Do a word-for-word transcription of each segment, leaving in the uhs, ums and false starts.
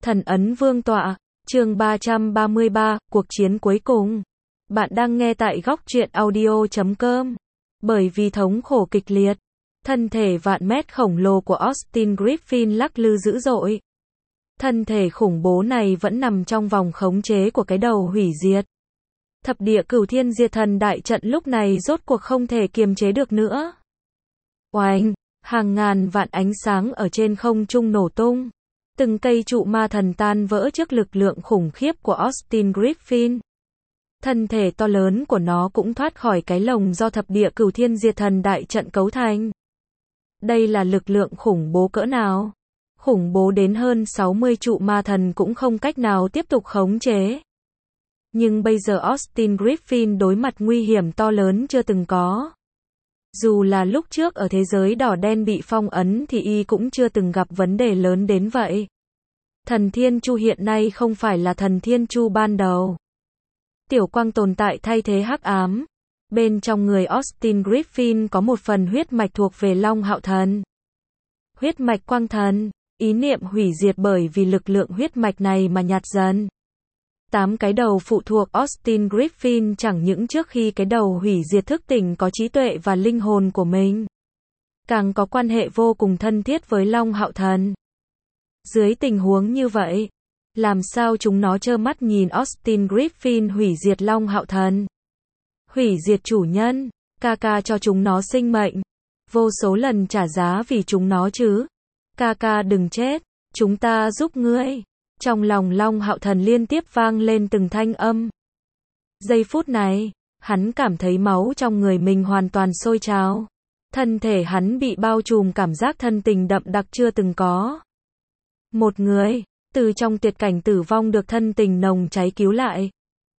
Thần ấn vương tọa, chương ba trăm ba mươi ba, cuộc chiến cuối cùng. Bạn đang nghe tại góc truyện audio chấm com. Bởi vì thống khổ kịch liệt, thân thể vạn mét khổng lồ của Austin Griffin lắc lư dữ dội. Thân thể khủng bố này vẫn nằm trong vòng khống chế của cái đầu hủy diệt. Thập địa cửu thiên diệt thần đại trận lúc này rốt cuộc không thể kiềm chế được nữa. Oanh, hàng ngàn vạn ánh sáng ở trên không trung nổ tung. Từng cây trụ ma thần tan vỡ trước lực lượng khủng khiếp của Austin Griffin. Thân thể to lớn của nó cũng thoát khỏi cái lồng do thập địa cửu thiên diệt thần đại trận cấu thành. Đây là lực lượng khủng bố cỡ nào? Khủng bố đến hơn sáu mươi trụ ma thần cũng không cách nào tiếp tục khống chế. Nhưng bây giờ Austin Griffin đối mặt nguy hiểm to lớn chưa từng có. Dù là lúc trước ở thế giới đỏ đen bị phong ấn thì y cũng chưa từng gặp vấn đề lớn đến vậy. Thần Thiên Chu hiện nay không phải là thần Thiên Chu ban đầu. Tiểu quang tồn tại thay thế hắc ám. Bên trong người Austin Griffin có một phần huyết mạch thuộc về Long Hạo Thần. Huyết mạch quang thần, ý niệm hủy diệt bởi vì lực lượng huyết mạch này mà nhạt dần. Tám cái đầu phụ thuộc Austin Griffin chẳng những trước khi cái đầu hủy diệt thức tỉnh có trí tuệ và linh hồn của mình, càng có quan hệ vô cùng thân thiết với Long Hạo Thần. Dưới tình huống như vậy, làm sao chúng nó trơ mắt nhìn Austin Griffin hủy diệt Long Hạo Thần? Hủy diệt chủ nhân, ca ca cho chúng nó sinh mệnh, vô số lần trả giá vì chúng nó chứ. Ca ca đừng chết, chúng ta giúp ngươi. Trong lòng Long Hạo Thần liên tiếp vang lên từng thanh âm. Giây phút này, hắn cảm thấy máu trong người mình hoàn toàn sôi trào. Thân thể hắn bị bao trùm cảm giác thân tình đậm đặc chưa từng có. Một người, từ trong tuyệt cảnh tử vong được thân tình nồng cháy cứu lại.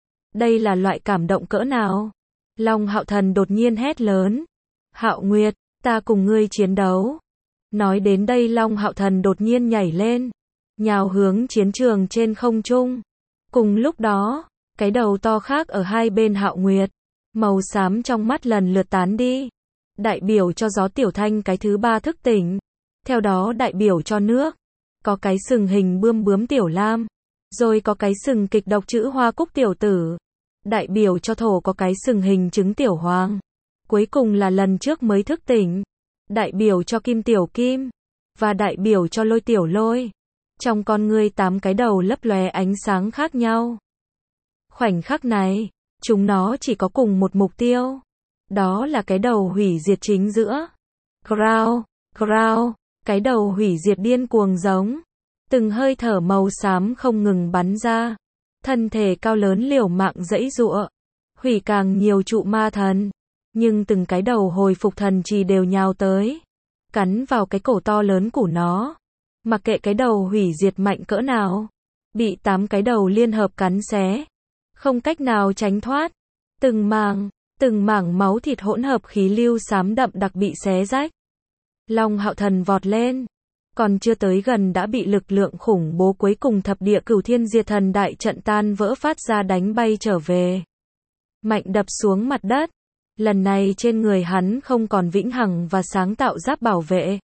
Đây là loại cảm động cỡ nào? Long Hạo Thần đột nhiên hét lớn. Hạo Nguyệt, ta cùng ngươi chiến đấu. Nói đến đây Long Hạo Thần đột nhiên nhảy lên, nhào hướng chiến trường trên không trung. Cùng lúc đó, cái đầu to khác ở hai bên Hạo Nguyệt, màu xám trong mắt lần lượt tán đi, đại biểu cho gió tiểu thanh cái thứ ba thức tỉnh, theo đó đại biểu cho nước, có cái sừng hình bươm bướm tiểu lam, rồi có cái sừng kịch độc chữ hoa cúc tiểu tử, đại biểu cho thổ có cái sừng hình trứng tiểu hoàng, cuối cùng là lần trước mới thức tỉnh, đại biểu cho kim tiểu kim, và đại biểu cho lôi tiểu lôi. Trong con ngươi tám cái đầu lấp lóe ánh sáng khác nhau. Khoảnh khắc này, chúng nó chỉ có cùng một mục tiêu. Đó là cái đầu hủy diệt chính giữa. Growl, growl, cái đầu hủy diệt điên cuồng giống. Từng hơi thở màu xám không ngừng bắn ra. Thân thể cao lớn liều mạng giãy giụa. Hủy càng nhiều trụ ma thần. Nhưng từng cái đầu hồi phục thần trì đều nhào tới. Cắn vào cái cổ to lớn của nó. Mặc kệ cái đầu hủy diệt mạnh cỡ nào, bị tám cái đầu liên hợp cắn xé, không cách nào tránh thoát. Từng mảng, từng mảng máu thịt hỗn hợp khí lưu xám đậm đặc bị xé rách. Long Hạo Thần vọt lên, còn chưa tới gần đã bị lực lượng khủng bố cuối cùng thập địa cửu thiên diệt thần đại trận tan vỡ phát ra đánh bay trở về. Mạnh đập xuống mặt đất. Lần này trên người hắn không còn vĩnh hằng và sáng tạo giáp bảo vệ.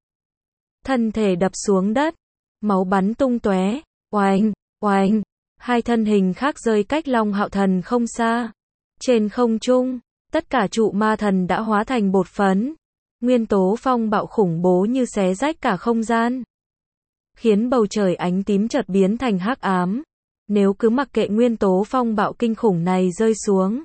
Thân thể đập xuống đất, máu bắn tung tóe, oanh, oanh, hai thân hình khác rơi cách Long Hạo Thần không xa. Trên không trung, tất cả trụ ma thần đã hóa thành bột phấn. Nguyên tố phong bạo khủng bố như xé rách cả không gian, khiến bầu trời ánh tím chợt biến thành hắc ám. Nếu cứ mặc kệ nguyên tố phong bạo kinh khủng này rơi xuống,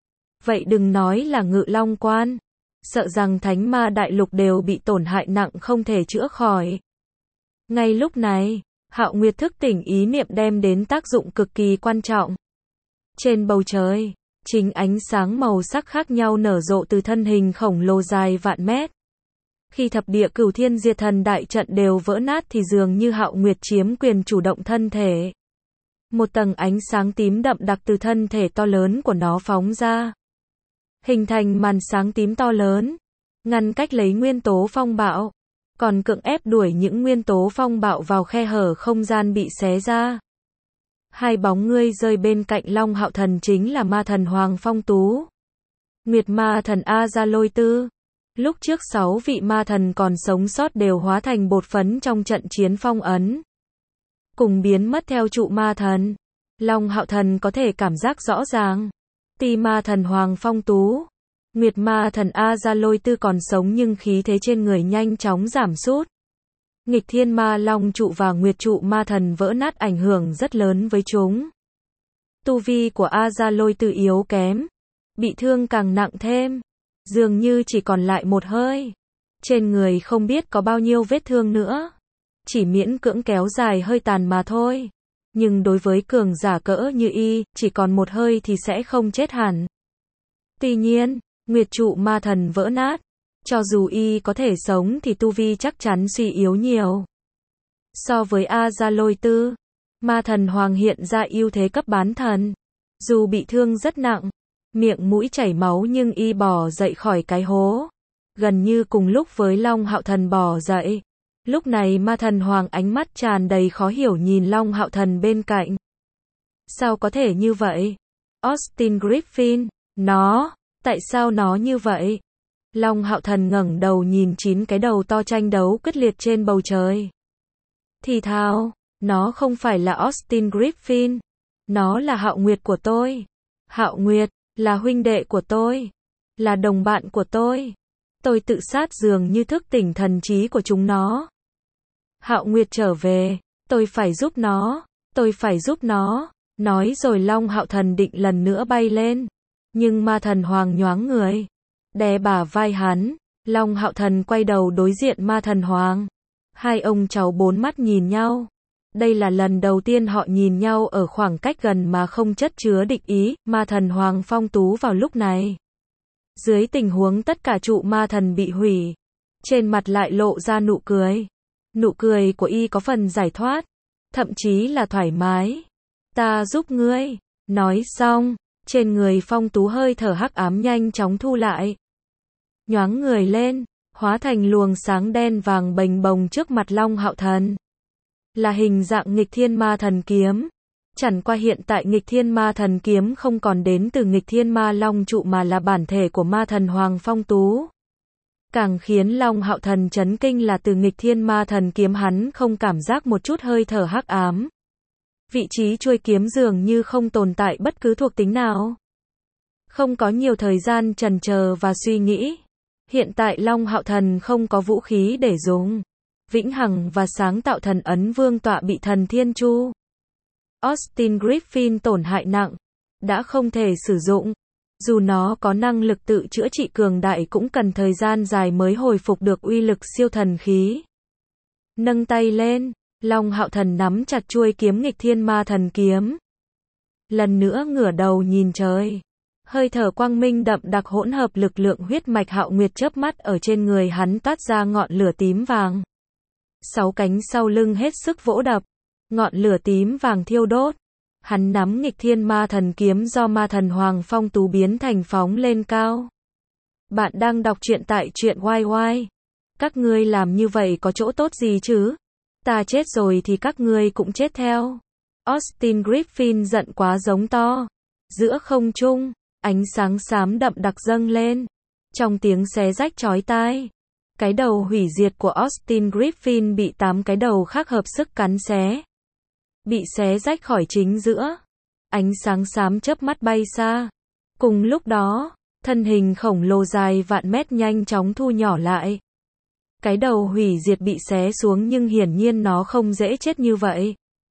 vậy đừng nói là Ngự Long Quan, sợ rằng Thánh Ma Đại Lục đều bị tổn hại nặng không thể chữa khỏi. Ngay lúc này, Hạo Nguyệt thức tỉnh ý niệm đem đến tác dụng cực kỳ quan trọng. Trên bầu trời, chính ánh sáng màu sắc khác nhau nở rộ từ thân hình khổng lồ dài vạn mét. Khi thập địa cửu thiên diệt thần đại trận đều vỡ nát thì dường như Hạo Nguyệt chiếm quyền chủ động thân thể. Một tầng ánh sáng tím đậm đặc từ thân thể to lớn của nó phóng ra, hình thành màn sáng tím to lớn, ngăn cách lấy nguyên tố phong bạo, còn cưỡng ép đuổi những nguyên tố phong bạo vào khe hở không gian bị xé ra. Hai bóng ngươi rơi bên cạnh Long Hạo Thần chính là ma thần Hoàng Phong Tú, Nguyệt ma thần A Gia Lôi Tư. Lúc trước sáu vị ma thần còn sống sót đều hóa thành bột phấn trong trận chiến phong ấn. cùng biến mất theo trụ ma thần. Long Hạo Thần có thể cảm giác rõ ràng. Ti ma thần Hoàng Phong Tú, Nguyệt ma thần A Gia Lôi Tư còn sống nhưng khí thế trên người nhanh chóng giảm sút. Nghịch thiên ma long trụ và nguyệt trụ ma thần vỡ nát ảnh hưởng rất lớn với chúng. Tu vi của A Gia Lôi Tư yếu kém, bị thương càng nặng thêm, dường như chỉ còn lại một hơi. Trên người không biết có bao nhiêu vết thương nữa, chỉ miễn cưỡng kéo dài hơi tàn mà thôi. Nhưng đối với cường giả cỡ như y, chỉ còn một hơi thì sẽ không chết hẳn. Tuy nhiên, nguyệt trụ ma thần vỡ nát, cho dù y có thể sống thì tu vi chắc chắn suy yếu nhiều. So với A Gia Lôi Tư, ma thần Hoàng hiện ra ưu thế cấp bán thần. Dù bị thương rất nặng, miệng mũi chảy máu nhưng y bò dậy khỏi cái hố. Gần như cùng lúc với Long Hạo Thần bò dậy. Lúc này ma thần Hoàng ánh mắt tràn đầy khó hiểu nhìn Long Hạo Thần bên cạnh. Sao có thể như vậy? Austin Griffin, nó, tại sao nó như vậy? Long Hạo Thần ngẩng đầu nhìn chín cái đầu to tranh đấu quyết liệt trên bầu trời. Thì thào, nó không phải là Austin Griffin, nó là Hạo Nguyệt của tôi. Hạo Nguyệt, là huynh đệ của tôi, là đồng bạn của tôi. Tôi tự sát dường như thức tỉnh thần trí của chúng nó. Hạo Nguyệt trở về, tôi phải giúp nó, tôi phải giúp nó. Nói rồi Long Hạo Thần định lần nữa bay lên. Nhưng ma thần Hoàng nhoáng người, đè bả vai hắn. Long Hạo Thần quay đầu đối diện ma thần Hoàng. Hai ông cháu bốn mắt nhìn nhau. Đây là lần đầu tiên họ nhìn nhau ở khoảng cách gần mà không chất chứa địch ý. Ma thần Hoàng Phong Tú vào lúc này, dưới tình huống tất cả trụ ma thần bị hủy, trên mặt lại lộ ra nụ cười. Nụ cười của y có phần giải thoát, thậm chí là thoải mái. Ta giúp ngươi. Nói xong, trên người Phong Tú hơi thở hắc ám nhanh chóng thu lại. Nhoáng người lên, hóa thành luồng sáng đen vàng bềnh bồng trước mặt Long Hạo Thần. Là hình dạng nghịch thiên ma thần kiếm. Chẳng qua hiện tại nghịch thiên ma thần kiếm không còn đến từ nghịch thiên ma long trụ mà là bản thể của ma thần Hoàng Phong Tú. Càng khiến Long Hạo Thần chấn kinh là từ nghịch thiên ma thần kiếm hắn không cảm giác một chút hơi thở hắc ám. Vị trí chuôi kiếm dường như không tồn tại bất cứ thuộc tính nào. Không có nhiều thời gian chần chờ và suy nghĩ. Hiện tại Long Hạo Thần không có vũ khí để dùng. Vĩnh hằng và sáng tạo thần ấn vương tọa bị thần thiên chu Austin Griffin tổn hại nặng, đã không thể sử dụng. Dù nó có năng lực tự chữa trị cường đại cũng cần thời gian dài mới hồi phục được uy lực siêu thần khí. Nâng tay lên, Long Hạo Thần nắm chặt chuôi kiếm nghịch thiên ma thần kiếm. Lần nữa ngửa đầu nhìn trời. Hơi thở quang minh đậm đặc hỗn hợp lực lượng huyết mạch Hạo Nguyệt chớp mắt ở trên người hắn toát ra ngọn lửa tím vàng. Sáu cánh sau lưng hết sức vỗ đập, ngọn lửa tím vàng thiêu đốt. Hắn nắm nghịch thiên ma thần kiếm do ma thần Hoàng Phong Tú biến thành phóng lên cao. Bạn đang đọc truyện tại truyện Y Y. Các ngươi làm như vậy có chỗ tốt gì chứ? Ta chết rồi thì các ngươi cũng chết theo. Austin Griffin giận quá giống to. Giữa không trung, ánh sáng xám đậm đặc dâng lên. Trong tiếng xé rách chói tai, cái đầu hủy diệt của Austin Griffin bị tám cái đầu khác hợp sức cắn xé. Bị xé rách khỏi chính giữa. Ánh sáng xám chớp mắt bay xa. Cùng lúc đó, thân hình khổng lồ dài vạn mét nhanh chóng thu nhỏ lại. Cái đầu hủy diệt bị xé xuống nhưng hiển nhiên nó không dễ chết như vậy.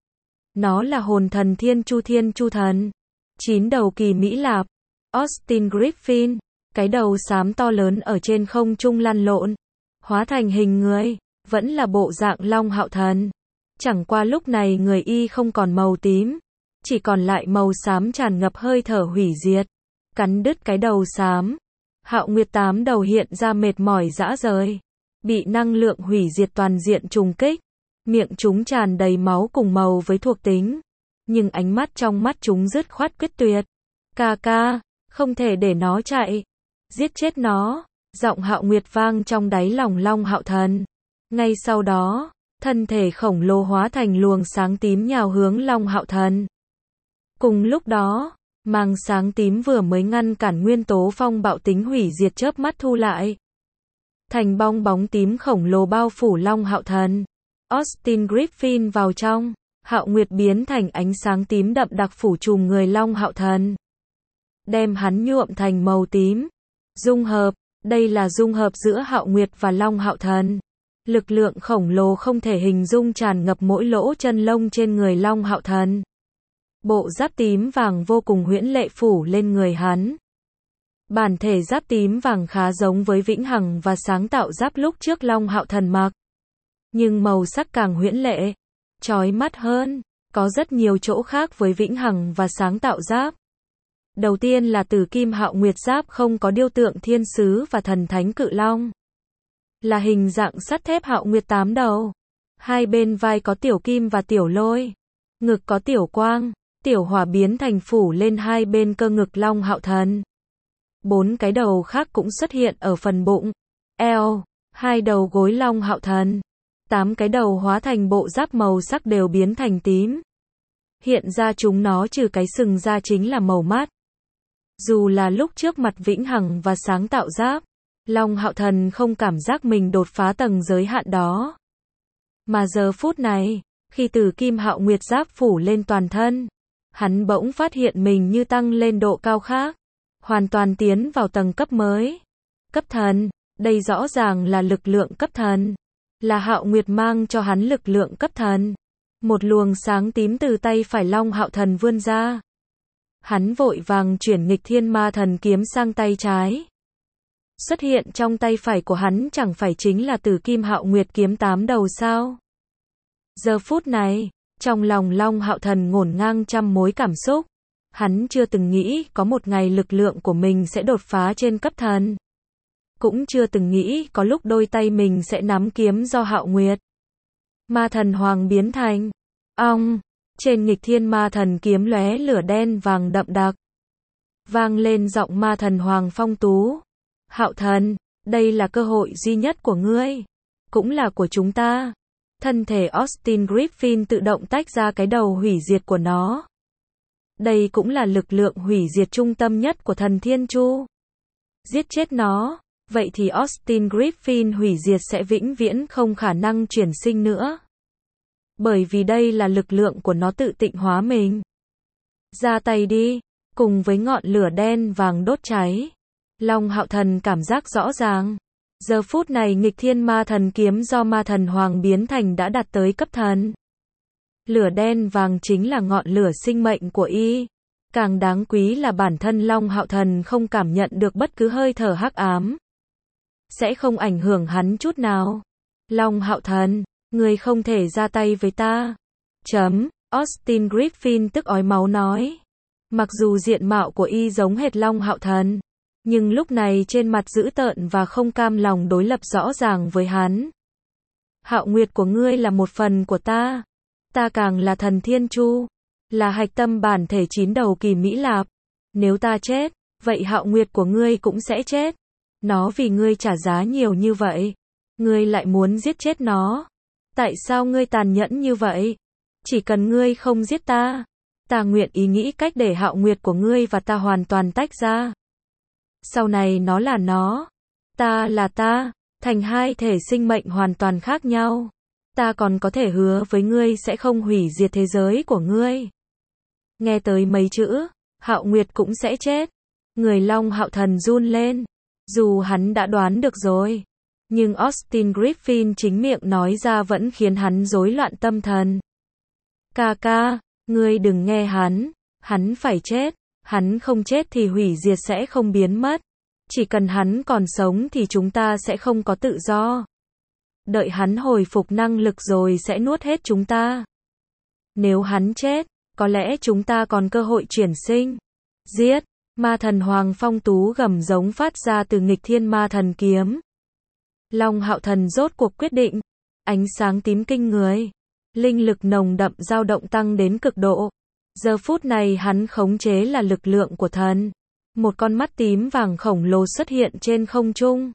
Nó là hồn thần Thiên Chu Thiên Chu Thần. Chín đầu kỳ Mỹ Lạp. Austin Griffin, cái đầu xám to lớn ở trên không trung lăn lộn, hóa thành hình người, vẫn là bộ dạng Long Hạo Thần. Chẳng qua lúc này người y không còn màu tím, chỉ còn lại màu xám tràn ngập hơi thở hủy diệt. Cắn đứt cái đầu xám, Hạo Nguyệt tám đầu hiện ra mệt mỏi rã rời, bị năng lượng hủy diệt toàn diện trùng kích, miệng chúng tràn đầy máu cùng màu với thuộc tính, nhưng ánh mắt trong mắt chúng dứt khoát quyết tuyệt. Ca ca, không thể để nó chạy, giết chết nó. Giọng Hạo Nguyệt vang trong đáy lòng Long Hạo Thần. Ngay sau đó, thân thể khổng lồ hóa thành luồng sáng tím nhào hướng Long Hạo Thần. Cùng lúc đó, màng sáng tím vừa mới ngăn cản nguyên tố phong bạo tính hủy diệt chớp mắt thu lại. Thành bong bóng tím khổng lồ bao phủ Long Hạo Thần. Austin Griffin vào trong, Hạo Nguyệt biến thành ánh sáng tím đậm đặc phủ trùm người Long Hạo Thần, đem hắn nhuộm thành màu tím. Dung hợp, đây là dung hợp giữa Hạo Nguyệt và Long Hạo Thần. Lực lượng khổng lồ không thể hình dung tràn ngập mỗi lỗ chân lông trên người Long Hạo Thần. Bộ giáp tím vàng vô cùng huyễn lệ phủ lên người hắn. Bản thể giáp tím vàng khá giống với vĩnh hằng và sáng tạo giáp lúc trước Long Hạo Thần mặc. Nhưng màu sắc càng huyễn lệ, chói mắt hơn, có rất nhiều chỗ khác với vĩnh hằng và sáng tạo giáp. Đầu tiên là Tử Kim Hạo Nguyệt giáp không có điêu tượng thiên sứ và thần thánh cự long. Là hình dạng sắt thép Hạo Nguyệt tám đầu. Hai bên vai có tiểu kim và tiểu lôi. Ngực có tiểu quang, tiểu hỏa biến thành phủ lên hai bên cơ ngực Long Hạo Thần. Bốn cái đầu khác cũng xuất hiện ở phần bụng, eo, hai đầu gối Long Hạo Thần. Tám cái đầu hóa thành bộ giáp màu sắc đều biến thành tím. Hiện ra chúng nó trừ cái sừng ra chính là màu mát. Dù là lúc trước mặt vĩnh hằng và sáng tạo giáp, Long Hạo Thần không cảm giác mình đột phá tầng giới hạn đó. Mà giờ phút này, khi Tử Kim Hạo Nguyệt giáp phủ lên toàn thân, hắn bỗng phát hiện mình như tăng lên độ cao khác, hoàn toàn tiến vào tầng cấp mới. Cấp thần, đây rõ ràng là lực lượng cấp thần. Là Hạo Nguyệt mang cho hắn lực lượng cấp thần. Một luồng sáng tím từ tay phải Long Hạo Thần vươn ra. Hắn vội vàng chuyển nghịch thiên ma thần kiếm sang tay trái. Xuất hiện trong tay phải của hắn chẳng phải chính là Tử Kim Hạo Nguyệt kiếm tám đầu sao? Giờ phút này, trong lòng Long Hạo Thần ngổn ngang trăm mối cảm xúc. Hắn chưa từng nghĩ có một ngày lực lượng của mình sẽ đột phá trên cấp thần. Cũng chưa từng nghĩ có lúc đôi tay mình sẽ nắm kiếm do Hạo Nguyệt Ma Thần Hoàng biến thành. Ong, trên nghịch thiên ma thần kiếm lóe lửa đen vàng đậm đặc. Vang lên giọng Ma Thần Hoàng phong tú. Hạo Thần, đây là cơ hội duy nhất của ngươi, cũng là của chúng ta. Thân thể Austin Griffin tự động tách ra cái đầu hủy diệt của nó. Đây cũng là lực lượng hủy diệt trung tâm nhất của thần Thiên Chu. Giết chết nó, vậy thì Austin Griffin hủy diệt sẽ vĩnh viễn không khả năng chuyển sinh nữa. Bởi vì đây là lực lượng của nó tự tịnh hóa mình. Ra tay đi, cùng với ngọn lửa đen vàng đốt cháy. Long Hạo Thần cảm giác rõ ràng. Giờ phút này nghịch thiên ma thần kiếm do Ma Thần Hoàng biến thành đã đạt tới cấp thần. Lửa đen vàng chính là ngọn lửa sinh mệnh của y. Càng đáng quý là bản thân Long Hạo Thần không cảm nhận được bất cứ hơi thở hắc ám. Sẽ không ảnh hưởng hắn chút nào. Long Hạo Thần, ngươi không thể ra tay với ta. Chấm, Austin Griffin tức ói máu nói. Mặc dù diện mạo của y giống hệt Long Hạo Thần, nhưng lúc này trên mặt dữ tợn và không cam lòng đối lập rõ ràng với hắn. Hạo Nguyệt của ngươi là một phần của ta. Ta càng là thần Thiên Chu, là hạch tâm bản thể chín đầu kỳ Mỹ Lạp. Nếu ta chết, vậy Hạo Nguyệt của ngươi cũng sẽ chết. Nó vì ngươi trả giá nhiều như vậy, ngươi lại muốn giết chết nó. Tại sao ngươi tàn nhẫn như vậy? Chỉ cần ngươi không giết ta, ta nguyện ý nghĩ cách để Hạo Nguyệt của ngươi và ta hoàn toàn tách ra. Sau này nó là nó, ta là ta, thành hai thể sinh mệnh hoàn toàn khác nhau. Ta còn có thể hứa với ngươi sẽ không hủy diệt thế giới của ngươi. Nghe tới mấy chữ, Hạo Nguyệt cũng sẽ chết. Người Long Hạo Thần run lên. Dù hắn đã đoán được rồi, nhưng Austin Griffin chính miệng nói ra vẫn khiến hắn rối loạn tâm thần. Ca ca, ngươi đừng nghe hắn, hắn phải chết, hắn không chết thì hủy diệt sẽ không biến mất. Chỉ cần hắn còn sống thì chúng ta sẽ không có tự do. Đợi hắn hồi phục năng lực rồi sẽ nuốt hết chúng ta. Nếu hắn chết, có lẽ chúng ta còn cơ hội chuyển sinh. Giết! Ma Thần Hoàng phong tú gầm giống phát ra từ nghịch thiên ma thần kiếm. Long Hạo Thần rốt cuộc quyết định. Ánh sáng tím kinh người. Linh lực nồng đậm dao động tăng đến cực độ. Giờ phút này hắn khống chế là lực lượng của thần. Một con mắt tím vàng khổng lồ xuất hiện trên không trung.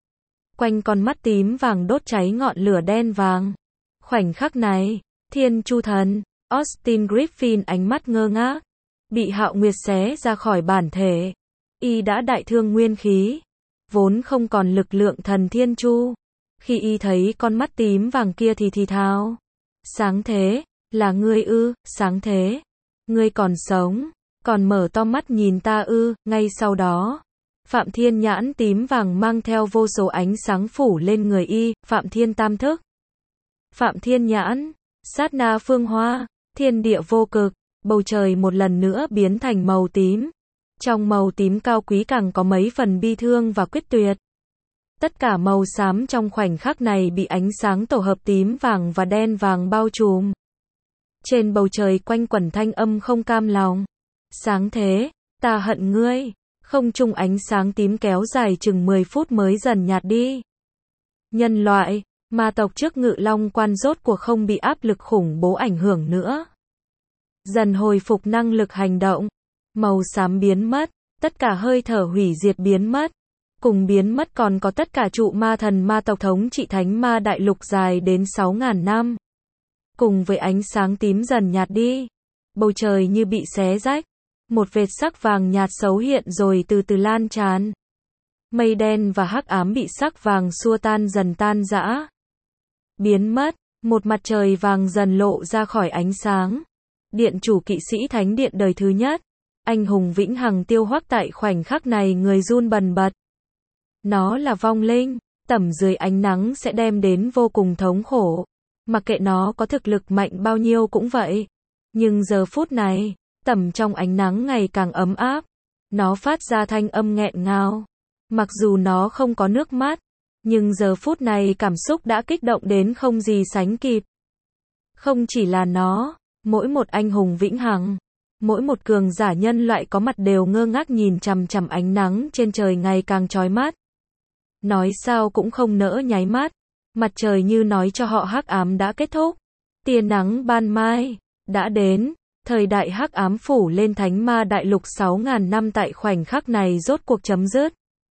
Quanh con mắt tím vàng đốt cháy ngọn lửa đen vàng. Khoảnh khắc này, Thiên Chu Thần, Austin Griffin ánh mắt ngơ ngác. Bị Hạo Nguyệt xé ra khỏi bản thể. Y đã đại thương nguyên khí. Vốn không còn lực lượng thần Thiên Chu. Khi y thấy con mắt tím vàng kia thì thì thào. Sáng thế, Là ngươi ư, sáng thế. Ngươi còn sống, còn mở to mắt nhìn ta ư, ngay sau đó. Phạm Thiên nhãn tím vàng mang theo vô số ánh sáng phủ lên người y, Phạm Thiên tam thức. Phạm Thiên nhãn, sát na phương hoa, thiên địa vô cực, bầu trời một lần nữa biến thành màu tím. Trong màu tím cao quý càng có mấy phần bi thương và quyết tuyệt. Tất cả màu xám trong khoảnh khắc này bị ánh sáng tổ hợp tím vàng và đen vàng bao trùm. Trên bầu trời quanh quẩn thanh âm không cam lòng. Sáng thế, ta hận ngươi. Không trung ánh sáng tím kéo dài chừng mười phút mới dần nhạt đi. Nhân loại, ma tộc trước Ngự Long Quan rốt cuộc không bị áp lực khủng bố ảnh hưởng nữa. Dần hồi phục năng lực hành động. Màu xám biến mất, tất cả hơi thở hủy diệt biến mất. Cùng biến mất còn có tất cả trụ ma thần ma tộc thống trị thánh ma đại lục dài đến sáu ngàn năm. Cùng với ánh sáng tím dần nhạt đi, bầu trời như bị xé rách. Một vệt sắc vàng nhạt xấu hiện rồi từ từ lan tràn. Mây đen và hắc ám bị sắc vàng xua tan dần tan rã. Biến mất, một mặt trời vàng dần lộ ra khỏi ánh sáng. Điện chủ kỵ sĩ thánh điện đời thứ nhất. Anh hùng vĩnh hằng tiêu hoắc tại khoảnh khắc này người run bần bật. Nó là vong linh, tẩm dưới ánh nắng sẽ đem đến vô cùng thống khổ. Mặc kệ nó có thực lực mạnh bao nhiêu cũng vậy. Nhưng giờ phút này, tẩm trong ánh nắng ngày càng ấm áp. Nó phát ra thanh âm nghẹn ngào. Mặc dù nó không có nước mắt, nhưng giờ phút này cảm xúc đã kích động đến không gì sánh kịp. Không chỉ là nó, mỗi một anh hùng vĩnh hằng, mỗi một cường giả nhân loại có mặt đều ngơ ngác nhìn chằm chằm ánh nắng trên trời ngày càng chói mắt. Nói sao cũng không nỡ nháy mắt. Mặt trời như nói cho họ hắc ám đã kết thúc. Tia nắng ban mai đã đến. Thời đại hắc ám phủ lên thánh ma đại lục sáu ngàn năm tại khoảnh khắc này rốt cuộc chấm dứt.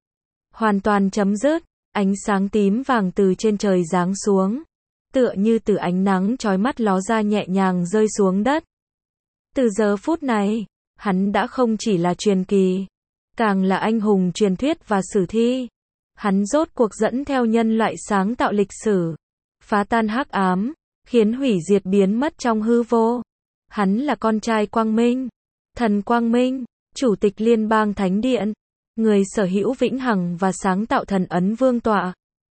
Hoàn toàn chấm dứt. Ánh sáng tím vàng từ trên trời giáng xuống. Tựa như từ ánh nắng chói mắt ló ra nhẹ nhàng rơi xuống đất. Từ giờ phút này, hắn đã không chỉ là truyền kỳ, càng là anh hùng truyền thuyết và sử thi. Hắn rốt cuộc dẫn theo nhân loại sáng tạo lịch sử, phá tan hắc ám, khiến hủy diệt biến mất trong hư vô. Hắn là con trai Quang Minh, thần Quang Minh, chủ tịch Liên bang Thánh Điện, người sở hữu vĩnh hằng và sáng tạo thần ấn vương tọa,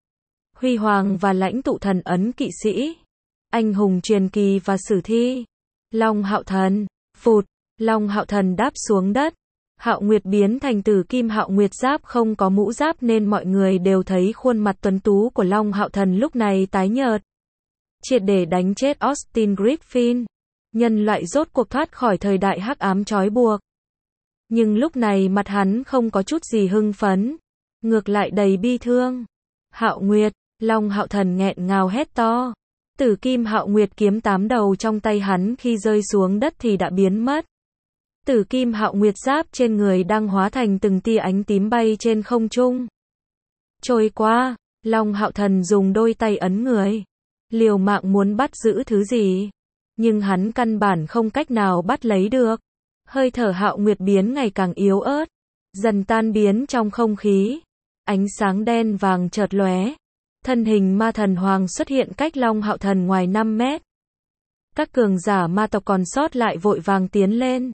huy hoàng và lãnh tụ thần ấn kỵ sĩ, anh hùng truyền kỳ và sử thi. Long Hạo Thần, phụt, Long Hạo Thần đáp xuống đất. Hạo Nguyệt biến thành Tử Kim Hạo Nguyệt giáp không có mũ giáp nên mọi người đều thấy khuôn mặt tuấn tú của Long Hạo Thần lúc này tái nhợt. Triệt để đánh chết Austin Griffin. Nhân loại rốt cuộc thoát khỏi thời đại hắc ám trói buộc. Nhưng lúc này mặt hắn không có chút gì hưng phấn, ngược lại đầy bi thương. Hạo Nguyệt, Long Hạo Thần nghẹn ngào hét to. Tử Kim Hạo Nguyệt kiếm tám đầu trong tay hắn khi rơi xuống đất thì đã biến mất. Tử Kim Hạo Nguyệt giáp trên người đang hóa thành từng tia ánh tím bay trên không trung. Trôi qua, Long Hạo Thần dùng đôi tay ấn người, liều mạng muốn bắt giữ thứ gì, nhưng hắn căn bản không cách nào bắt lấy được. Hơi thở Hạo Nguyệt biến ngày càng yếu ớt, dần tan biến trong không khí. Ánh sáng đen vàng chợt lóe. Thân hình ma thần hoàng xuất hiện cách Long Hạo Thần ngoài năm mét. Các cường giả ma tộc còn sót lại vội vàng tiến lên,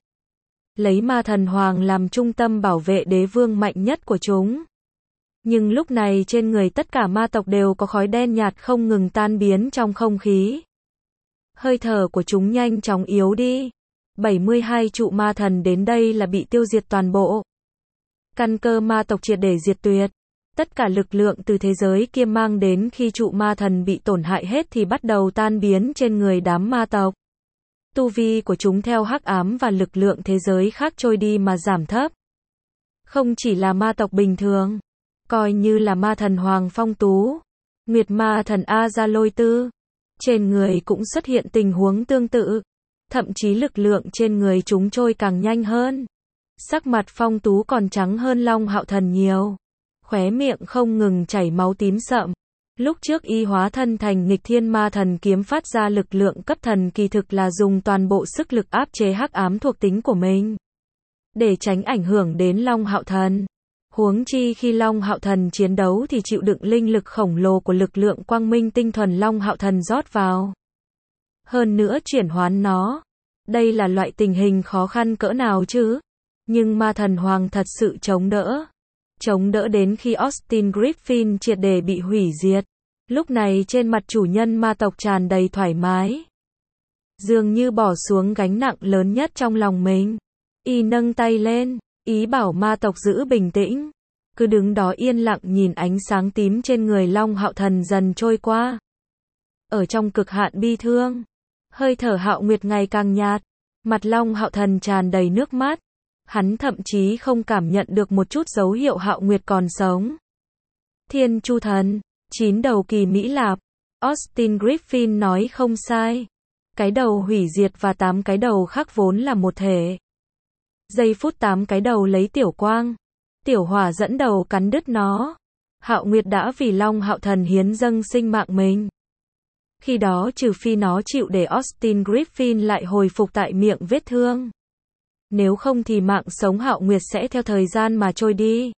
lấy ma thần hoàng làm trung tâm bảo vệ đế vương mạnh nhất của chúng. Nhưng lúc này trên người tất cả ma tộc đều có khói đen nhạt không ngừng tan biến trong không khí. Hơi thở của chúng nhanh chóng yếu đi. bảy mươi hai trụ ma thần đến đây là bị tiêu diệt toàn bộ. Căn cơ ma tộc triệt để diệt tuyệt. Tất cả lực lượng từ thế giới kia mang đến khi trụ ma thần bị tổn hại hết thì bắt đầu tan biến trên người đám ma tộc. Tu vi của chúng theo hắc ám và lực lượng thế giới khác trôi đi mà giảm thấp. Không chỉ là ma tộc bình thường, coi như là ma thần Hoàng Phong Tú, Nguyệt ma thần A Gia Lôi Tư, trên người cũng xuất hiện tình huống tương tự. Thậm chí lực lượng trên người chúng trôi càng nhanh hơn. Sắc mặt Phong Tú còn trắng hơn Long Hạo Thần nhiều. Khóe miệng không ngừng chảy máu tím sậm. Lúc trước y hóa thân thành nghịch thiên ma thần kiếm phát ra lực lượng cấp thần kỳ thực là dùng toàn bộ sức lực áp chế hắc ám thuộc tính của mình, để tránh ảnh hưởng đến Long Hạo Thần. Huống chi khi Long Hạo Thần chiến đấu thì chịu đựng linh lực khổng lồ của lực lượng quang minh tinh thuần Long Hạo Thần rót vào. hơn nữa chuyển hoán nó. Đây là loại tình hình khó khăn cỡ nào chứ? Nhưng ma thần hoàng thật sự chống đỡ. Chống đỡ đến khi Austin Griffin triệt để bị hủy diệt. Lúc này trên mặt chủ nhân ma tộc tràn đầy thoải mái. Dường như bỏ xuống gánh nặng lớn nhất trong lòng mình. Y nâng tay lên, ý bảo ma tộc giữ bình tĩnh. Cứ đứng đó yên lặng nhìn ánh sáng tím trên người Long Hạo Thần dần trôi qua. Ở trong cực hạn bi thương, hơi thở Hạo Nguyệt ngày càng nhạt, mặt Long Hạo Thần tràn đầy nước mắt. Hắn thậm chí không cảm nhận được một chút dấu hiệu Hạo Nguyệt còn sống. Thiên Chu Thần, chín đầu kỳ Mỹ Lạp, Austin Griffin nói không sai. Cái đầu hủy diệt và tám cái đầu khác vốn là một thể. Giây phút tám cái đầu lấy tiểu quang, tiểu hỏa dẫn đầu cắn đứt nó. Hạo Nguyệt đã vì Long Hạo Thần hiến dâng sinh mạng mình. Khi đó trừ phi nó chịu để Austin Griffin lại hồi phục tại miệng vết thương. Nếu không thì mạng sống Hạo Nguyệt sẽ theo thời gian mà trôi đi.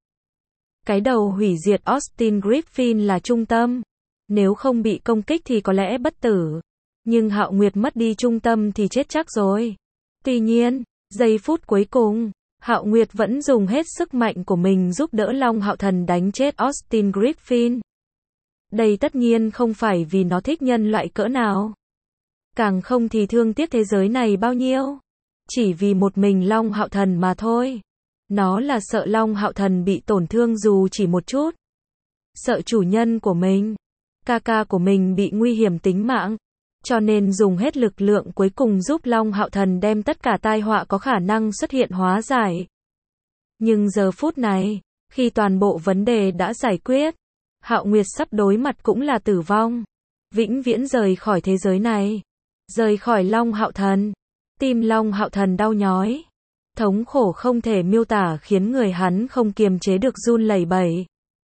Cái đầu hủy diệt Austin Griffin là trung tâm. Nếu không bị công kích thì có lẽ bất tử. Nhưng Hạo Nguyệt mất đi trung tâm thì chết chắc rồi. Tuy nhiên, giây phút cuối cùng, Hạo Nguyệt vẫn dùng hết sức mạnh của mình giúp đỡ Long Hạo Thần đánh chết Austin Griffin. Đây tất nhiên không phải vì nó thích nhân loại cỡ nào. Càng không thì thương tiếc thế giới này bao nhiêu. Chỉ vì một mình Long Hạo Thần mà thôi. Nó là sợ Long Hạo Thần bị tổn thương dù chỉ một chút. Sợ chủ nhân của mình, ca ca của mình bị nguy hiểm tính mạng. Cho nên dùng hết lực lượng cuối cùng giúp Long Hạo Thần đem tất cả tai họa có khả năng xuất hiện hóa giải. Nhưng giờ phút này, khi toàn bộ vấn đề đã giải quyết, Hạo Nguyệt sắp đối mặt cũng là tử vong. Vĩnh viễn rời khỏi thế giới này. Rời khỏi Long Hạo Thần. Tim Long Hạo Thần đau nhói. Thống khổ không thể miêu tả khiến người hắn không kiềm chế được run lẩy bẩy.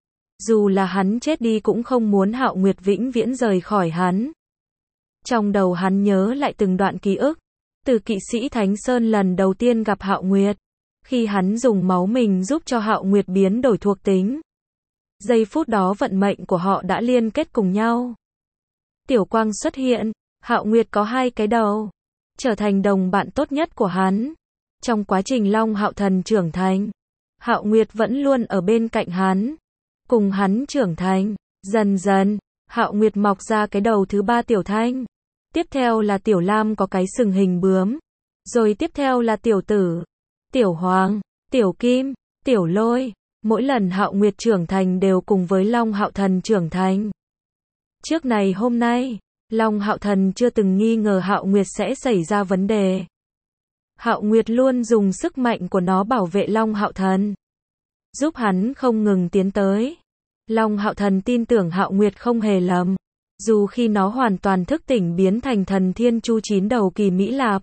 Dù là hắn chết đi cũng không muốn Hạo Nguyệt vĩnh viễn rời khỏi hắn. Trong đầu hắn nhớ lại từng đoạn ký ức. Từ kỵ sĩ Thánh Sơn lần đầu tiên gặp Hạo Nguyệt. Khi hắn dùng máu mình giúp cho Hạo Nguyệt biến đổi thuộc tính. Giây phút đó vận mệnh của họ đã liên kết cùng nhau. Tiểu quang xuất hiện. Hạo Nguyệt có hai cái đầu. Trở thành đồng bạn tốt nhất của hắn. Trong quá trình Long Hạo Thần trưởng thành, Hạo Nguyệt vẫn luôn ở bên cạnh hắn. Cùng hắn trưởng thành. Dần dần, Hạo Nguyệt mọc ra cái đầu thứ ba Tiểu Thanh. Tiếp theo là Tiểu Lam có cái sừng hình bướm. Rồi tiếp theo là Tiểu Tử, Tiểu Hoàng, Tiểu Kim, Tiểu Lôi. Mỗi lần Hạo Nguyệt trưởng thành đều cùng với Long Hạo Thần trưởng thành. Trước này hôm nay, Long Hạo Thần chưa từng nghi ngờ Hạo Nguyệt sẽ xảy ra vấn đề. Hạo Nguyệt luôn dùng sức mạnh của nó bảo vệ Long Hạo Thần, giúp hắn không ngừng tiến tới. Long Hạo Thần tin tưởng Hạo Nguyệt không hề lầm. Dù khi nó hoàn toàn thức tỉnh biến thành thần Thiên Chu chín đầu kỳ Mỹ Lạp.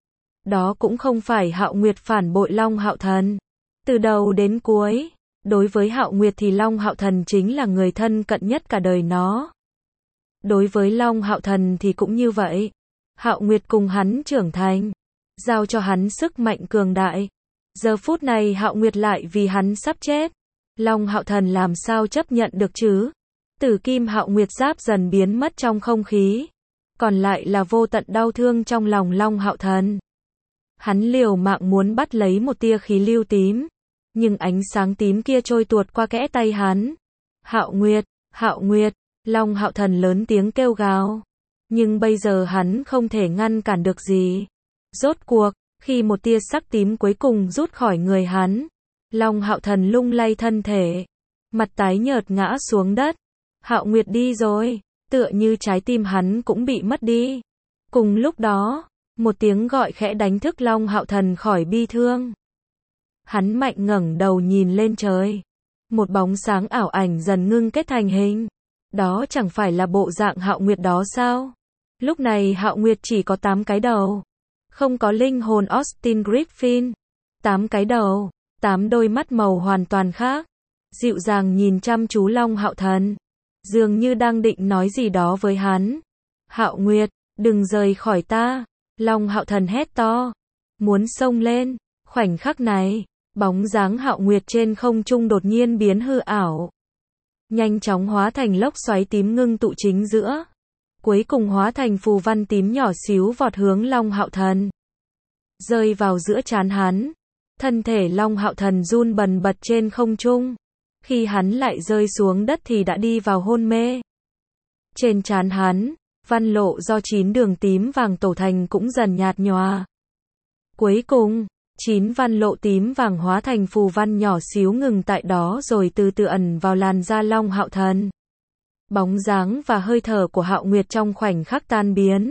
Đó cũng không phải Hạo Nguyệt phản bội Long Hạo Thần. Từ đầu đến cuối, đối với Hạo Nguyệt thì Long Hạo Thần chính là người thân cận nhất cả đời nó. Đối với Long Hạo Thần thì cũng như vậy. Hạo Nguyệt cùng hắn trưởng thành, giao cho hắn sức mạnh cường đại. Giờ phút này Hạo Nguyệt lại vì hắn sắp chết. Long Hạo Thần làm sao chấp nhận được chứ? Tử kim Hạo Nguyệt giáp dần biến mất trong không khí. Còn lại là vô tận đau thương trong lòng Long Hạo Thần. Hắn liều mạng muốn bắt lấy một tia khí lưu tím. Nhưng ánh sáng tím kia trôi tuột qua kẽ tay hắn. Hạo Nguyệt, Hạo Nguyệt, Long Hạo Thần lớn tiếng kêu gào. Nhưng bây giờ hắn không thể ngăn cản được gì. Rốt cuộc, khi một tia sắc tím cuối cùng rút khỏi người hắn, Long Hạo Thần lung lay thân thể, mặt tái nhợt ngã xuống đất. Hạo Nguyệt đi rồi, tựa như trái tim hắn cũng bị mất đi. Cùng lúc đó, một tiếng gọi khẽ đánh thức Long Hạo Thần khỏi bi thương. Hắn mạnh ngẩng đầu nhìn lên trời. Một bóng sáng ảo ảnh dần ngưng kết thành hình. Đó chẳng phải là bộ dạng Hạo Nguyệt đó sao? Lúc này Hạo Nguyệt chỉ có tám cái đầu. Không có linh hồn Austin Griffin. Tám cái đầu, tám đôi mắt màu hoàn toàn khác. Dịu dàng nhìn chăm chú Long Hạo Thần. Dường như đang định nói gì đó với hắn. Hạo Nguyệt, đừng rời khỏi ta. Long Hạo Thần hét to. Muốn xông lên. Khoảnh khắc này, bóng dáng Hạo Nguyệt trên không trung đột nhiên biến hư ảo. Nhanh chóng hóa thành lốc xoáy tím ngưng tụ chính giữa. cuối cùng hóa thành phù văn tím nhỏ xíu vọt hướng Long Hạo Thần. Rơi vào giữa trán hắn. Thân thể Long Hạo Thần run bần bật trên không trung. Khi hắn lại rơi xuống đất thì đã đi vào hôn mê. Trên trán hắn, văn lộ do chín đường tím vàng tổ thành cũng dần nhạt nhòa. Cuối cùng, chín văn lộ tím vàng hóa thành phù văn nhỏ xíu ngừng tại đó rồi từ từ ẩn vào làn da Long Hạo Thần. Bóng dáng và hơi thở của Hạo Nguyệt trong khoảnh khắc tan biến.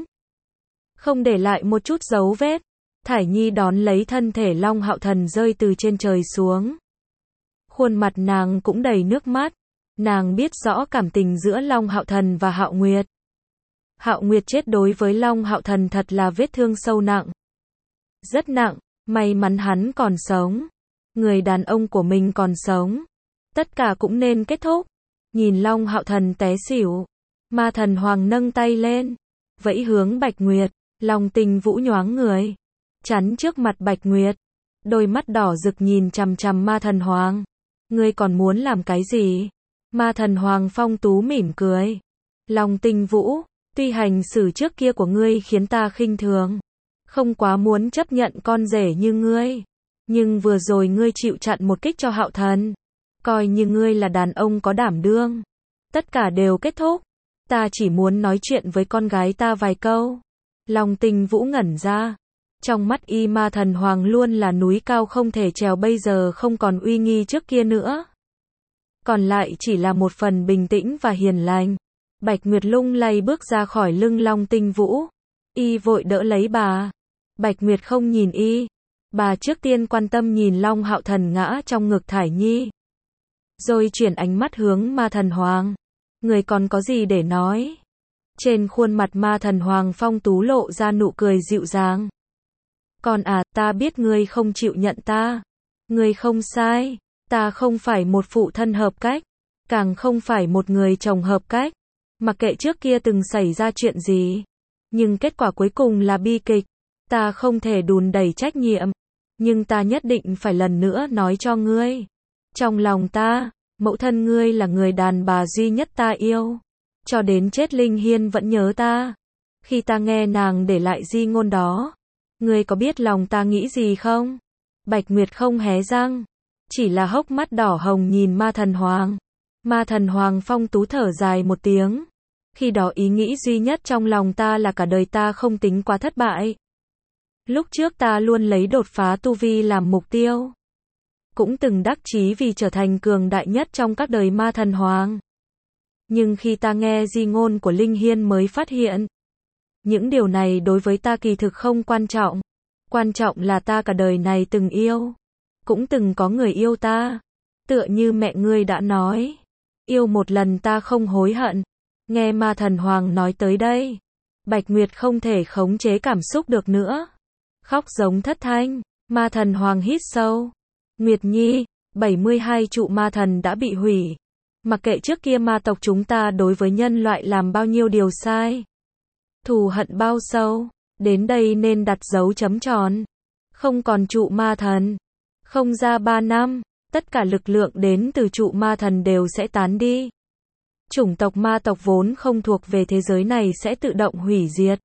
Không để lại một chút dấu vết, Thải Nhi đón lấy thân thể Long Hạo Thần rơi từ trên trời xuống. Khuôn mặt nàng cũng đầy nước mắt, nàng biết rõ cảm tình giữa Long Hạo Thần và Hạo Nguyệt. Hạo Nguyệt chết đối với Long Hạo Thần thật là vết thương sâu nặng. Rất nặng, may mắn hắn còn sống. Người đàn ông của mình còn sống. Tất cả cũng nên kết thúc. Nhìn Long Hạo Thần té xỉu. Ma Thần Hoàng nâng tay lên. Vẫy hướng Bạch Nguyệt. Long Tinh Vũ nhoáng người. Chắn trước mặt Bạch Nguyệt. Đôi mắt đỏ rực nhìn chằm chằm Ma Thần Hoàng. Ngươi còn muốn làm cái gì? Ma Thần Hoàng phong tú mỉm cười. Long Tinh Vũ, tuy hành xử trước kia của ngươi khiến ta khinh thường. Không quá muốn chấp nhận con rể như ngươi. Nhưng vừa rồi ngươi chịu chặn một kích cho Hạo Thần. Coi như ngươi là đàn ông có đảm đương. Tất cả đều kết thúc. Ta chỉ muốn nói chuyện với con gái ta vài câu. Long Tinh Vũ ngẩn ra. Trong mắt y Ma Thần Hoàng luôn là núi cao không thể trèo, bây giờ không còn uy nghi trước kia nữa. Còn lại chỉ là một phần bình tĩnh và hiền lành. Bạch Nguyệt lung lay bước ra khỏi lưng Long Tinh Vũ. Y vội đỡ lấy bà. Bạch Nguyệt không nhìn y. Bà trước tiên quan tâm nhìn Long Hạo Thần ngã trong ngực Thải Nhi. Rồi chuyển ánh mắt hướng Ma Thần Hoàng. Người còn có gì để nói? Trên khuôn mặt Ma Thần Hoàng phong tú lộ ra nụ cười dịu dàng. Con à, ta biết ngươi không chịu nhận ta. Ngươi không sai. Ta không phải một phụ thân hợp cách. Càng không phải một người chồng hợp cách. Mặc kệ trước kia từng xảy ra chuyện gì. Nhưng kết quả cuối cùng là bi kịch. Ta không thể đùn đẩy trách nhiệm. Nhưng ta nhất định phải lần nữa nói cho ngươi. Trong lòng ta, mẫu thân ngươi là người đàn bà duy nhất ta yêu. Cho đến chết Linh Hiên vẫn nhớ ta. Khi ta nghe nàng để lại di ngôn đó. Ngươi có biết lòng ta nghĩ gì không? Bạch Nguyệt không hé răng. Chỉ là hốc mắt đỏ hồng nhìn Ma Thần Hoàng. Ma Thần Hoàng phong tú thở dài một tiếng. Khi đó ý nghĩ duy nhất trong lòng ta là cả đời ta không tính quá thất bại. Lúc trước ta luôn lấy đột phá tu vi làm mục tiêu. Cũng từng đắc chí vì trở thành cường đại nhất trong các đời Ma Thần Hoàng. Nhưng khi ta nghe di ngôn của Linh Hiên mới phát hiện. Những điều này đối với ta kỳ thực không quan trọng. Quan trọng là ta cả đời này từng yêu. Cũng từng có người yêu ta. Tựa như mẹ ngươi đã nói. Yêu một lần ta không hối hận. Nghe Ma Thần Hoàng nói tới đây. Bạch Nguyệt không thể khống chế cảm xúc được nữa. Khóc giống thất thanh. Ma Thần Hoàng hít sâu. Nguyệt Nhi, bảy mươi hai trụ ma thần đã bị hủy. Mặc kệ trước kia ma tộc chúng ta đối với nhân loại làm bao nhiêu điều sai. Thù hận bao sâu. Đến đây nên đặt dấu chấm tròn. Không còn trụ ma thần. Không ra ba năm, tất cả lực lượng đến từ trụ ma thần đều sẽ tán đi. Chủng tộc ma tộc vốn không thuộc về thế giới này sẽ tự động hủy diệt.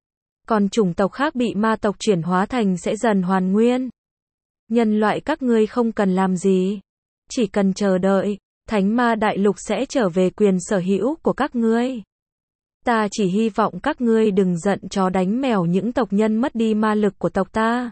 Còn chủng tộc khác bị ma tộc chuyển hóa thành sẽ dần hoàn nguyên. Nhân loại các ngươi không cần làm gì. Chỉ cần chờ đợi, Thánh Ma Đại Lục sẽ trở về quyền sở hữu của các ngươi. Ta chỉ hy vọng các ngươi đừng giận chó đánh mèo những tộc nhân mất đi ma lực của tộc ta.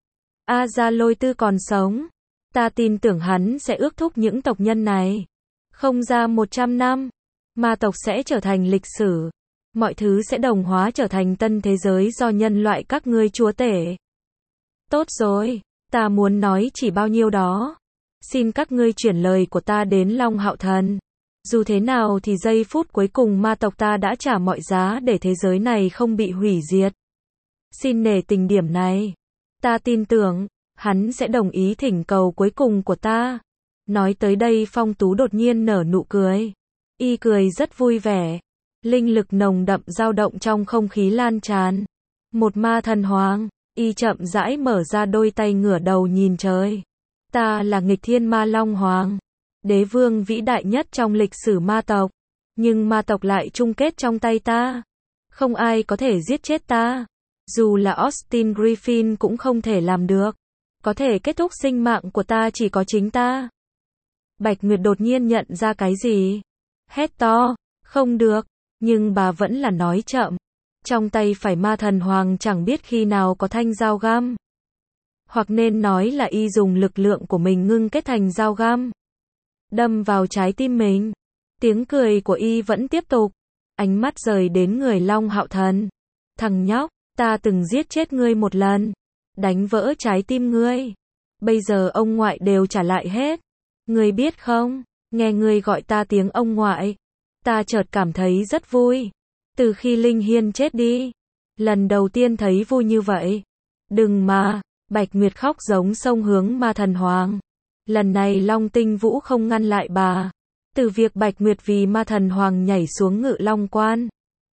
A Gia Lôi Tư còn sống. Ta tin tưởng hắn sẽ ước thúc những tộc nhân này. Không ra một trăm năm, ma tộc sẽ trở thành lịch sử. Mọi thứ sẽ đồng hóa trở thành tân thế giới do nhân loại các ngươi chúa tể. Tốt rồi, ta muốn nói chỉ bao nhiêu đó. Xin các ngươi chuyển lời của ta đến Long Hạo Thần. Dù thế nào thì giây phút cuối cùng ma tộc ta đã trả mọi giá để thế giới này không bị hủy diệt. Xin nể tình điểm này. Ta tin tưởng, hắn sẽ đồng ý thỉnh cầu cuối cùng của ta. Nói tới đây phong tú đột nhiên nở nụ cười. Y cười rất vui vẻ. Linh lực nồng đậm dao động trong không khí lan tràn. Một ma thần hoàng, y chậm rãi mở ra đôi tay ngửa đầu nhìn trời. Ta là nghịch thiên ma long hoàng. Đế vương vĩ đại nhất trong lịch sử ma tộc. Nhưng ma tộc lại chung kết trong tay ta. Không ai có thể giết chết ta. Dù là Austin Griffin cũng không thể làm được. Có thể kết thúc sinh mạng của ta chỉ có chính ta. Bạch Nguyệt đột nhiên nhận ra cái gì. Hét to, không được, nhưng bà vẫn là nói chậm. Trong tay phải ma thần hoàng chẳng biết khi nào có thanh dao găm. Hoặc nên nói là y dùng lực lượng của mình ngưng kết thành dao găm. Đâm vào trái tim mình. Tiếng cười của y vẫn tiếp tục. Ánh mắt rời đến người Long Hạo Thần. Thằng nhóc, ta từng giết chết ngươi một lần. Đánh vỡ trái tim ngươi. Bây giờ ông ngoại đều trả lại hết. Ngươi biết không, nghe ngươi gọi ta tiếng ông ngoại. Ta chợt cảm thấy rất vui. Từ khi Linh Hiên chết đi. Lần đầu tiên thấy vui như vậy. Đừng mà, Bạch Nguyệt khóc giống sông hướng ma thần hoàng. Lần này Long Tinh Vũ không ngăn lại bà. Từ việc Bạch Nguyệt vì ma thần hoàng nhảy xuống Ngự Long Quan.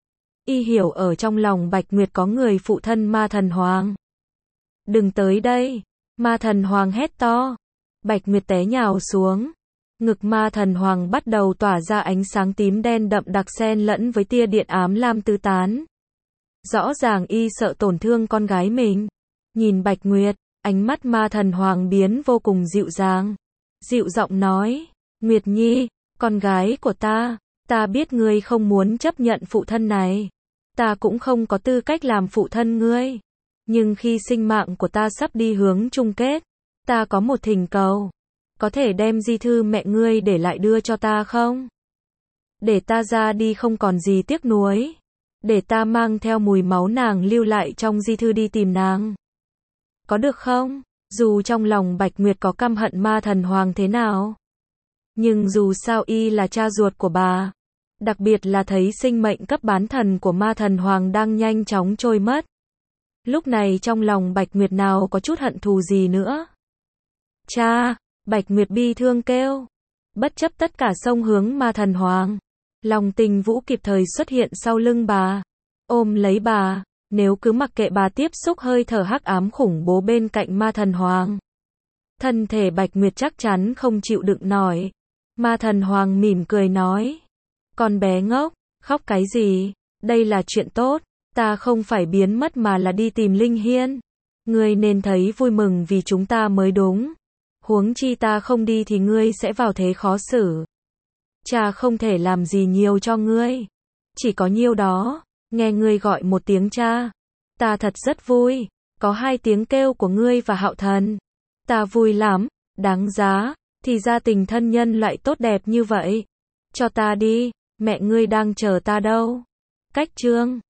Y hiểu ở trong lòng Bạch Nguyệt có người phụ thân ma thần hoàng. Đừng tới đây, ma thần hoàng hét to. Bạch Nguyệt té nhào xuống. Ngực ma thần hoàng bắt đầu tỏa ra ánh sáng tím đen đậm đặc xen lẫn với tia điện ám lam tứ tán. Rõ ràng y sợ tổn thương con gái mình. Nhìn Bạch Nguyệt, ánh mắt ma thần hoàng biến vô cùng dịu dàng. Dịu giọng nói, Nguyệt Nhi, con gái của ta, ta biết ngươi không muốn chấp nhận phụ thân này. Ta cũng không có tư cách làm phụ thân ngươi. Nhưng khi sinh mạng của ta sắp đi hướng chung kết, ta có một thỉnh cầu. Có thể đem di thư mẹ ngươi để lại đưa cho ta không? Để ta ra đi không còn gì tiếc nuối. Để ta mang theo mùi máu nàng lưu lại trong di thư đi tìm nàng. Có được không? Dù trong lòng Bạch Nguyệt có căm hận ma thần hoàng thế nào. Nhưng dù sao y là cha ruột của bà. Đặc biệt là thấy sinh mệnh cấp bán thần của ma thần hoàng đang nhanh chóng trôi mất. Lúc này trong lòng Bạch Nguyệt nào có chút hận thù gì nữa. Cha, Bạch Nguyệt bi thương kêu. Bất chấp tất cả xông hướng ma thần hoàng. Long Tinh Vũ kịp thời xuất hiện sau lưng bà. Ôm lấy bà. Nếu cứ mặc kệ bà tiếp xúc hơi thở hắc ám khủng bố bên cạnh ma thần hoàng. Thân thể Bạch Nguyệt chắc chắn không chịu đựng nổi. Ma thần hoàng mỉm cười nói. Con bé ngốc, khóc cái gì? Đây là chuyện tốt. Ta không phải biến mất mà là đi tìm Linh Hiên. Ngươi nên thấy vui mừng vì chúng ta mới đúng. Huống chi ta không đi thì ngươi sẽ vào thế khó xử. Cha không thể làm gì nhiều cho ngươi. Chỉ có nhiêu đó. Nghe ngươi gọi một tiếng cha. Ta thật rất vui. Có hai tiếng kêu của ngươi và Hạo Thần. Ta vui lắm. Đáng giá. Thì ra tình thân nhân lại tốt đẹp như vậy. Cho ta đi. Mẹ ngươi đang chờ ta đâu. Cách chương